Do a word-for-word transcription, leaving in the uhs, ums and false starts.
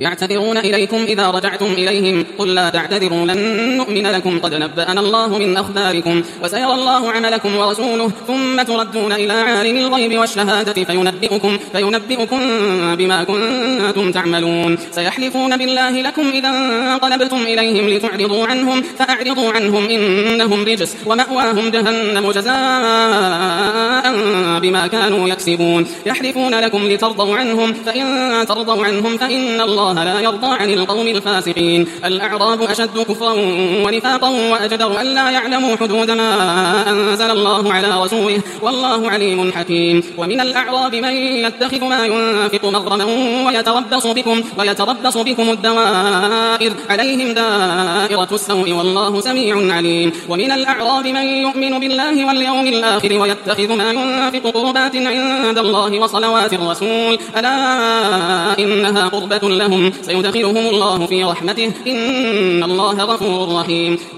يعتذرون إليكم إذا رجعتم إليهم قل لا تعتذروا لن نؤمن لكم قد نبأنا الله من أخباركم وسيرى الله عملكم ورسوله ثم تردون إلى عالم الغيب والشهادة فينبئكم, فينبئكم بما كنتم تعملون سيحلفون بالله لكم إذا انقلبتم إليهم لتعرضوا عنهم فأعرضوا عنهم إنهم رجس ومأواهم جهنم جزاء بما كانوا يكسبون يحلفون لكم لترضوا عنهم فإن ترضوا عنهم فإن الله لا يرضى عن القوم الفاسقين الأعراب أشد كفرا ونفاقا وأجدر أن لا يعلموا حدود ما أنزل الله على رسوله والله عليم حكيم ومن الأعراب من يتخذ ما ينفق مغرما ويتربص بكم, ويتربص بكم الدوائر عليهم دائرة السوء والله سميع عليم ومن الأعراب من يؤمن بالله واليوم الآخر ويتخذ ما ينفق قربات عند الله وصلوات الرسول ألا إنها قربة لهم سيدخلهم الله في رحمته إن الله غفور رحيم